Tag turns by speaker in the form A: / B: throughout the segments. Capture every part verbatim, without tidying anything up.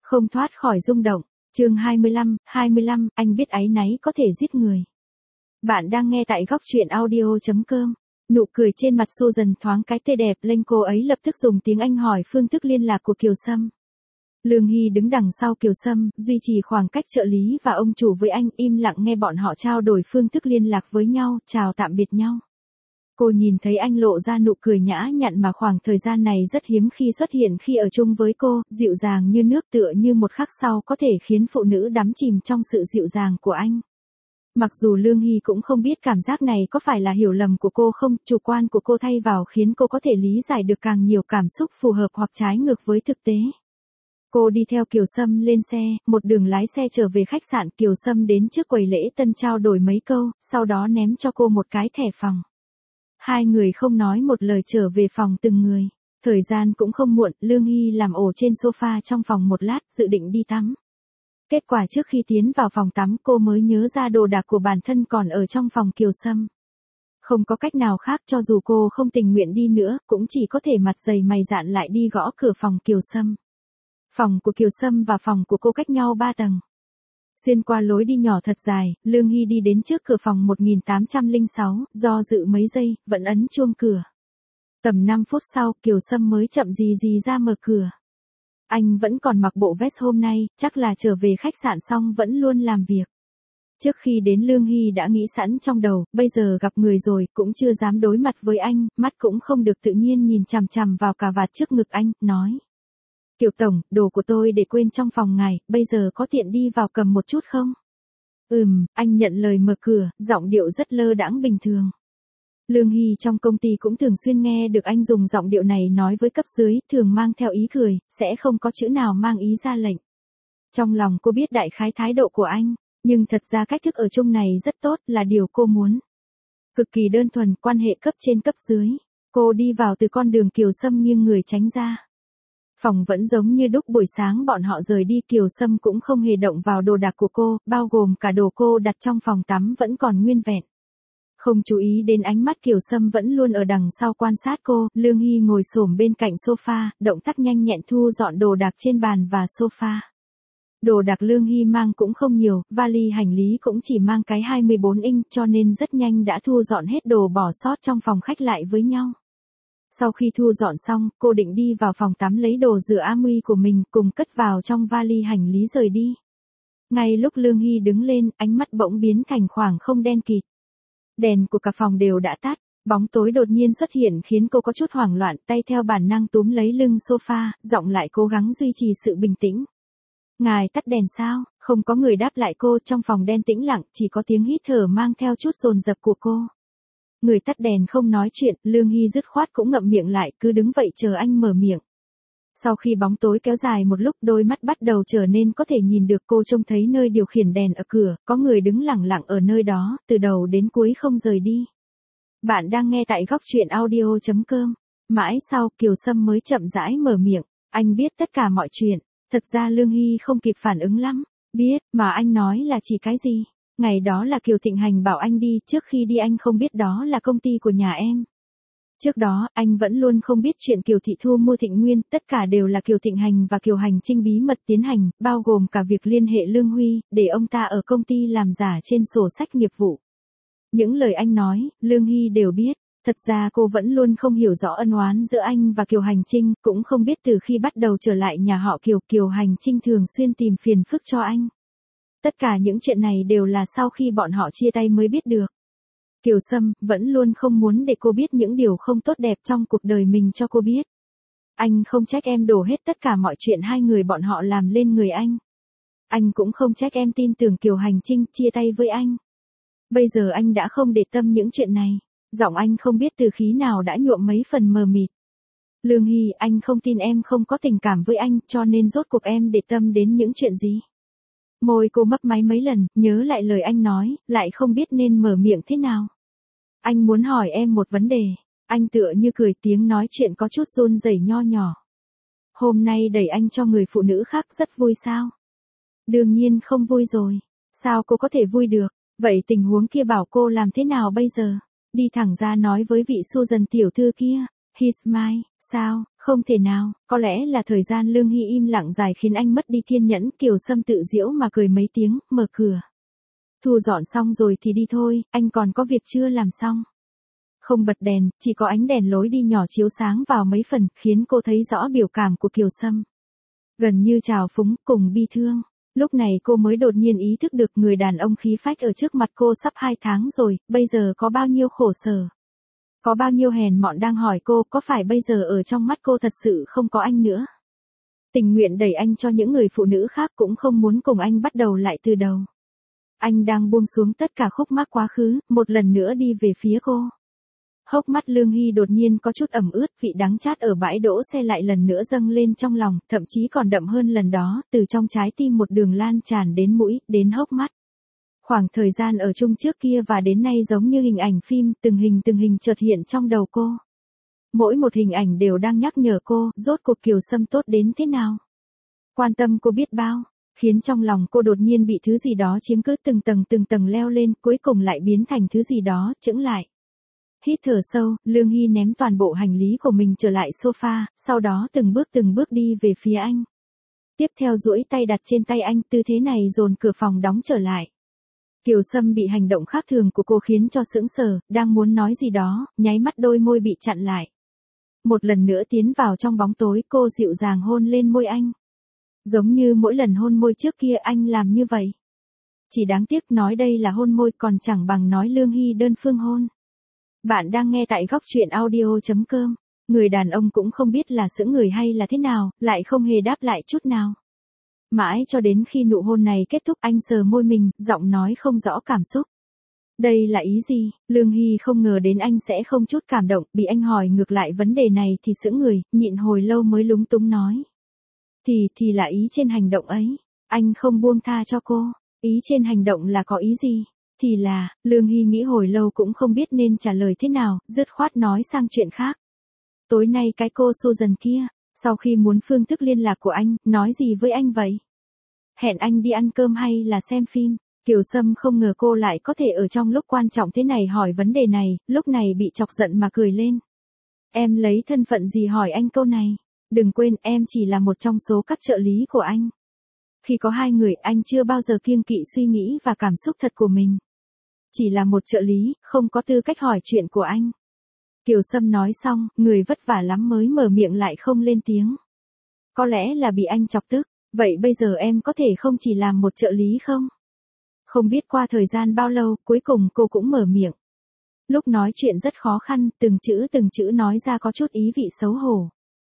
A: Không thoát khỏi rung động. Chương hai mươi lăm, hai mươi lăm, anh biết áy náy có thể giết người. Bạn đang nghe tại góc truyện audio chấm com. Nụ cười trên mặt Susan thoáng cái tươi đẹp lên, cô ấy lập tức dùng tiếng Anh hỏi phương thức liên lạc của Kiều Sâm. Lương Hy đứng đằng sau Kiều Sâm, duy trì khoảng cách trợ lý và ông chủ với anh, im lặng nghe bọn họ trao đổi phương thức liên lạc với nhau, chào tạm biệt nhau. Cô nhìn thấy anh lộ ra nụ cười nhã nhặn mà khoảng thời gian này rất hiếm khi xuất hiện khi ở chung với cô, dịu dàng như nước, tựa như một khắc sau có thể khiến phụ nữ đắm chìm trong sự dịu dàng của anh. Mặc dù Lương Hy cũng không biết cảm giác này có phải là hiểu lầm của cô không, chủ quan của cô thay vào khiến cô có thể lý giải được càng nhiều cảm xúc phù hợp hoặc trái ngược với thực tế. Cô đi theo Kiều Sâm lên xe, một đường lái xe trở về khách sạn. Kiều Sâm đến trước quầy lễ tân trao đổi mấy câu, sau đó ném cho cô một cái thẻ phòng. Hai người không nói một lời trở về phòng từng người. Thời gian cũng không muộn, Lương Hy làm ổ trên sofa trong phòng một lát, dự định đi tắm. Kết quả trước khi tiến vào phòng tắm cô mới nhớ ra đồ đạc của bản thân còn ở trong phòng Kiều Sâm. Không có cách nào khác, cho dù cô không tình nguyện đi nữa, cũng chỉ có thể mặt dày mày dạn lại đi gõ cửa phòng Kiều Sâm. Phòng của Kiều Sâm và phòng của cô cách nhau ba tầng. Xuyên qua lối đi nhỏ thật dài, Lương Hy đi đến trước cửa phòng một nghìn tám trăm lẻ sáu, do dự mấy giây, vẫn ấn chuông cửa. Tầm năm phút sau, Kiều Sâm mới chậm gì gì ra mở cửa. Anh vẫn còn mặc bộ vest hôm nay, chắc là trở về khách sạn xong vẫn luôn làm việc. Trước khi đến Lương Hy đã nghĩ sẵn trong đầu, bây giờ gặp người rồi, cũng chưa dám đối mặt với anh, mắt cũng không được tự nhiên nhìn chằm chằm vào cà vạt trước ngực anh, nói. Kiều Tổng, đồ của tôi để quên trong phòng ngài, bây giờ có tiện đi vào cầm một chút không? Ừm, anh nhận lời mở cửa, giọng điệu rất lơ đãng bình thường. Lương Hy trong công ty cũng thường xuyên nghe được anh dùng giọng điệu này nói với cấp dưới, thường mang theo ý cười, sẽ không có chữ nào mang ý ra lệnh. Trong lòng cô biết đại khái thái độ của anh, nhưng thật ra cách thức ở chung này rất tốt, là điều cô muốn. Cực kỳ đơn thuần, quan hệ cấp trên cấp dưới. Cô đi vào từ con đường Kiều Sâm nghiêng người tránh ra. Phòng vẫn giống như đúc, buổi sáng bọn họ rời đi Kiều Sâm cũng không hề động vào đồ đạc của cô, bao gồm cả đồ cô đặt trong phòng tắm vẫn còn nguyên vẹn. Không chú ý đến ánh mắt Kiều Sâm vẫn luôn ở đằng sau quan sát cô, Lương Hy ngồi xổm bên cạnh sofa, động tác nhanh nhẹn thu dọn đồ đạc trên bàn và sofa. Đồ đạc Lương Hy mang cũng không nhiều, vali hành lý cũng chỉ mang cái hai mươi bốn inch, cho nên rất nhanh đã thu dọn hết đồ bỏ sót trong phòng khách lại với nhau. Sau khi thu dọn xong, cô định đi vào phòng tắm lấy đồ rửa Amui của mình cùng cất vào trong vali hành lý rời đi. Ngay lúc Lương Hy đứng lên, ánh mắt bỗng biến thành khoảng không đen kịt. Đèn của cả phòng đều đã tắt, bóng tối đột nhiên xuất hiện khiến cô có chút hoảng loạn, tay theo bản năng túm lấy lưng sofa, giọng lại cố gắng duy trì sự bình tĩnh. Ngài tắt đèn sao? Không có người đáp lại cô, trong phòng đen tĩnh lặng, chỉ có tiếng hít thở mang theo chút dồn dập của cô. Người tắt đèn không nói chuyện, Lương Hy dứt khoát cũng ngậm miệng lại, cứ đứng vậy chờ anh mở miệng. Sau khi bóng tối kéo dài một lúc, đôi mắt bắt đầu trở nên có thể nhìn được, cô trông thấy nơi điều khiển đèn ở cửa, có người đứng lẳng lặng ở nơi đó, từ đầu đến cuối không rời đi. Bạn đang nghe tại góc truyện audio chấm com. Mãi sau, Kiều Sâm mới chậm rãi mở miệng, anh biết tất cả mọi chuyện. Thật ra Lương Hy không kịp phản ứng lắm. Biết, mà anh nói là chỉ cái gì? Ngày đó là Kiều Thịnh Hành bảo anh đi, trước khi đi anh không biết đó là công ty của nhà em. Trước đó, anh vẫn luôn không biết chuyện Kiều Thị Thu mua Thịnh Nguyên, tất cả đều là Kiều Thịnh Hành và Kiều Hành Trinh bí mật tiến hành, bao gồm cả việc liên hệ Lương Huy, để ông ta ở công ty làm giả trên sổ sách nghiệp vụ. Những lời anh nói, Lương Hy đều biết. Thật ra cô vẫn luôn không hiểu rõ ân oán giữa anh và Kiều Hành Trinh, cũng không biết từ khi bắt đầu trở lại nhà họ Kiều, Kiều Hành Trinh thường xuyên tìm phiền phức cho anh. Tất cả những chuyện này đều là sau khi bọn họ chia tay mới biết được. Kiều Sâm vẫn luôn không muốn để cô biết những điều không tốt đẹp trong cuộc đời mình cho cô biết. Anh không trách em đổ hết tất cả mọi chuyện hai người bọn họ làm lên người anh. Anh cũng không trách em tin tưởng Kiều Hành Trinh chia tay với anh. Bây giờ anh đã không để tâm những chuyện này. Giọng anh không biết từ khí nào đã nhuộm mấy phần mờ mịt. Lương Hy, anh không tin em không có tình cảm với anh, cho nên rốt cuộc em để tâm đến những chuyện gì. Môi cô mấp máy mấy lần, nhớ lại lời anh nói, lại không biết nên mở miệng thế nào. Anh muốn hỏi em một vấn đề. Anh tựa như cười, tiếng nói chuyện có chút run rẩy nho nhỏ. Hôm nay đẩy anh cho người phụ nữ khác rất vui sao? Đương nhiên không vui rồi. Sao cô có thể vui được? Vậy tình huống kia bảo cô làm thế nào bây giờ? Đi thẳng ra nói với vị Susan tiểu thư kia. He's mine. Sao, Không thể nào, có lẽ là thời gian Lương Hy im lặng dài khiến anh mất đi kiên nhẫn, Kiều Sâm tự giễu mà cười mấy tiếng, mở cửa. Thu dọn xong rồi thì đi thôi, anh còn có việc chưa làm xong. Không bật đèn, chỉ có ánh đèn lối đi nhỏ chiếu sáng vào mấy phần, khiến cô thấy rõ biểu cảm của Kiều Sâm. Gần như trào phúng, cùng bi thương. Lúc này cô mới đột nhiên ý thức được người đàn ông khí phách ở trước mặt cô sắp hai tháng rồi, bây giờ có bao nhiêu khổ sở. Có bao nhiêu hèn mọn đang hỏi cô có phải bây giờ ở trong mắt cô thật sự không có anh nữa. Tình nguyện đẩy anh cho những người phụ nữ khác cũng không muốn cùng anh bắt đầu lại từ đầu. Anh đang buông xuống tất cả khúc mắc quá khứ, một lần nữa đi về phía cô. Hốc mắt Lương Hy đột nhiên có chút ẩm ướt, vị đắng chát ở bãi đỗ xe lại lần nữa dâng lên trong lòng, thậm chí còn đậm hơn lần đó, từ trong trái tim một đường lan tràn đến mũi, đến hốc mắt. Khoảng thời gian ở chung trước kia và đến nay giống như hình ảnh phim, từng hình từng hình chợt hiện trong đầu cô. Mỗi một hình ảnh đều đang nhắc nhở cô, rốt cuộc Kiều Sâm tốt đến thế nào. Quan tâm cô biết bao, khiến trong lòng cô đột nhiên bị thứ gì đó chiếm cứ từng tầng từng tầng leo lên, cuối cùng lại biến thành thứ gì đó, chững lại. Hít thở sâu, Lương Hy ném toàn bộ hành lý của mình trở lại sofa, sau đó từng bước từng bước đi về phía anh. Tiếp theo duỗi tay đặt trên tay anh, tư thế này dồn cửa phòng đóng trở lại. Kiều Sâm bị hành động khác thường của cô khiến cho sững sờ, đang muốn nói gì đó, nháy mắt đôi môi bị chặn lại. Một lần nữa tiến vào trong bóng tối, cô dịu dàng hôn lên môi anh. Giống như mỗi lần hôn môi trước kia anh làm như vậy. Chỉ đáng tiếc nói đây là hôn môi còn chẳng bằng nói Lương Hy đơn phương hôn. Bạn đang nghe tại góc truyện audio chấm com. Người đàn ông cũng không biết là sững người hay là thế nào, lại không hề đáp lại chút nào. Mãi cho đến khi nụ hôn này kết thúc anh sờ môi mình, giọng nói không rõ cảm xúc. Đây là ý gì? Lương Hy không ngờ đến anh sẽ không chút cảm động, bị anh hỏi ngược lại vấn đề này thì sững người, nhịn hồi lâu mới lúng túng nói. Thì, thì là ý trên hành động ấy. Anh không buông tha cho cô. Ý trên hành động là có ý gì? Thì là, Lương Hy nghĩ hồi lâu cũng không biết nên trả lời thế nào, dứt khoát nói sang chuyện khác. Tối nay cái cô Susan kia, sau khi muốn phương thức liên lạc của anh, nói gì với anh vậy? Hẹn anh đi ăn cơm hay là xem phim? Kiều Sâm không ngờ cô lại có thể ở trong lúc quan trọng thế này hỏi vấn đề này, lúc này bị chọc giận mà cười lên. Em lấy thân phận gì hỏi anh câu này? Đừng quên em chỉ là một trong số các trợ lý của anh. Khi có hai người anh chưa bao giờ kiêng kỵ suy nghĩ và cảm xúc thật của mình. Chỉ là một trợ lý, không có tư cách hỏi chuyện của anh. Kiều Sâm nói xong, người vất vả lắm mới mở miệng lại không lên tiếng. Có lẽ là bị anh chọc tức, vậy bây giờ em có thể không chỉ làm một trợ lý không? Không biết qua thời gian bao lâu, cuối cùng cô cũng mở miệng. Lúc nói chuyện rất khó khăn, từng chữ từng chữ nói ra có chút ý vị xấu hổ.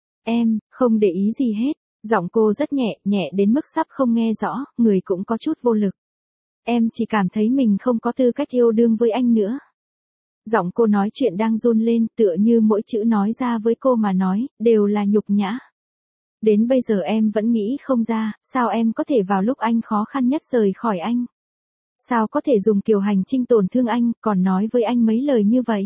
A: Em, không để ý gì hết, giọng cô rất nhẹ, nhẹ đến mức sắp không nghe rõ, người cũng có chút vô lực. Em chỉ cảm thấy mình không có tư cách yêu đương với anh nữa. Giọng cô nói chuyện đang run lên, tựa như mỗi chữ nói ra với cô mà nói, đều là nhục nhã. Đến bây giờ em vẫn nghĩ không ra, sao em có thể vào lúc anh khó khăn nhất rời khỏi anh? Sao có thể dùng kiểu hành trinh tổn thương anh, còn nói với anh mấy lời như vậy?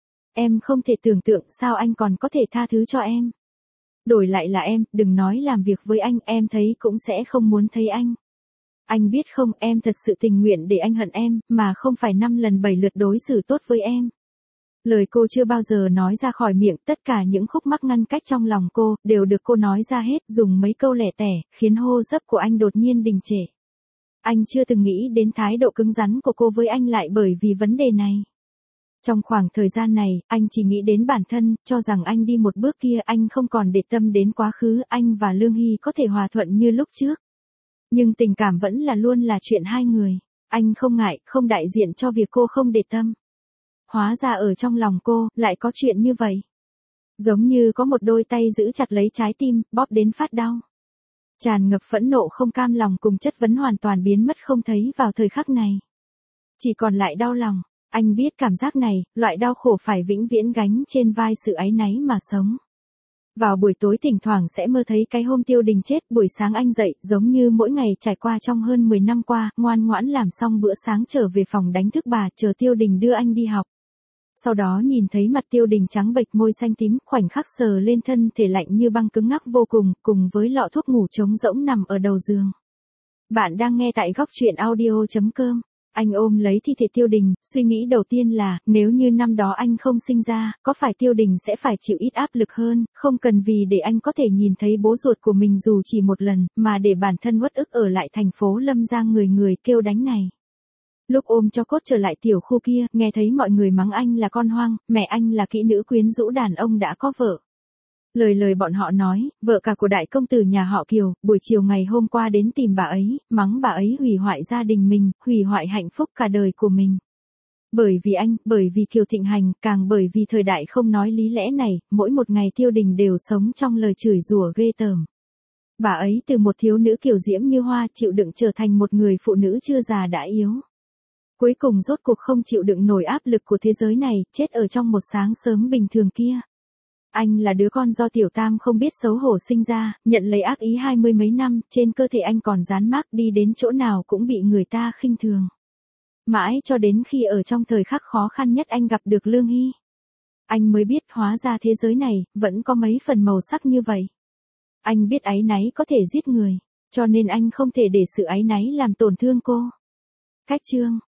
A: Em không thể tưởng tượng sao anh còn có thể tha thứ cho em. Đổi lại là em, đừng nói làm việc với anh, em thấy cũng sẽ không muốn thấy anh. Anh biết không, em thật sự tình nguyện để anh hận em, mà không phải năm lần bảy lượt đối xử tốt với em. Lời cô chưa bao giờ nói ra khỏi miệng, tất cả những khúc mắc ngăn cách trong lòng cô, đều được cô nói ra hết, dùng mấy câu lẻ tẻ, khiến hô hấp của anh đột nhiên đình trệ. Anh chưa từng nghĩ đến thái độ cứng rắn của cô với anh lại bởi vì vấn đề này. Trong khoảng thời gian này, anh chỉ nghĩ đến bản thân, cho rằng anh đi một bước kia anh không còn để tâm đến quá khứ, anh và Lương Hy có thể hòa thuận như lúc trước. Nhưng tình cảm vẫn là luôn là chuyện hai người. Anh không ngại, không đại diện cho việc cô không để tâm. Hóa ra ở trong lòng cô, lại có chuyện như vậy. Giống như có một đôi tay giữ chặt lấy trái tim, bóp đến phát đau. Tràn ngập phẫn nộ không cam lòng cùng chất vấn hoàn toàn biến mất không thấy vào thời khắc này. Chỉ còn lại đau lòng. Anh biết cảm giác này, loại đau khổ phải vĩnh viễn gánh trên vai sự áy náy mà sống. Vào buổi tối thỉnh thoảng sẽ mơ thấy cái hôm Tiêu Đình chết, buổi sáng anh dậy, giống như mỗi ngày trải qua trong hơn mười năm qua, ngoan ngoãn làm xong bữa sáng trở về phòng đánh thức bà, chờ Tiêu Đình đưa anh đi học. Sau đó nhìn thấy mặt Tiêu Đình trắng bệch môi xanh tím, khoảnh khắc sờ lên thân thể lạnh như băng cứng ngắc vô cùng, cùng với lọ thuốc ngủ trống rỗng nằm ở đầu giường. Bạn đang nghe tại góc truyện audio chấm com. Anh ôm lấy thi thể Tiêu Đình, suy nghĩ đầu tiên là, nếu như năm đó anh không sinh ra, có phải Tiêu Đình sẽ phải chịu ít áp lực hơn, không cần vì để anh có thể nhìn thấy bố ruột của mình dù chỉ một lần, mà để bản thân uất ức ở lại thành phố Lâm Giang người người kêu đánh này. Lúc ôm cho cốt trở lại tiểu khu kia, nghe thấy mọi người mắng anh là con hoang, mẹ anh là kỹ nữ quyến rũ đàn ông đã có vợ. Lời lời bọn họ nói, vợ cả của đại công tử nhà họ Kiều, buổi chiều ngày hôm qua đến tìm bà ấy, mắng bà ấy hủy hoại gia đình mình, hủy hoại hạnh phúc cả đời của mình. Bởi vì anh, bởi vì Kiều thịnh hành, càng bởi vì thời đại không nói lý lẽ này, mỗi một ngày Tiêu Đình đều sống trong lời chửi rủa ghê tởm. Bà ấy từ một thiếu nữ kiều diễm như hoa chịu đựng trở thành một người phụ nữ chưa già đã yếu. Cuối cùng rốt cuộc không chịu đựng nổi áp lực của thế giới này, chết ở trong một sáng sớm bình thường kia. Anh là đứa con do Tiểu Tam không biết xấu hổ sinh ra, nhận lấy ác ý hai mươi mấy năm, trên cơ thể anh còn dán mác, đi đến chỗ nào cũng bị người ta khinh thường. Mãi cho đến khi ở trong thời khắc khó khăn nhất anh gặp được Lương Hy. Anh mới biết hóa ra thế giới này, vẫn có mấy phần màu sắc như vậy. Anh biết áy náy có thể giết người, cho nên anh không thể để sự áy náy làm tổn thương cô. Cách chương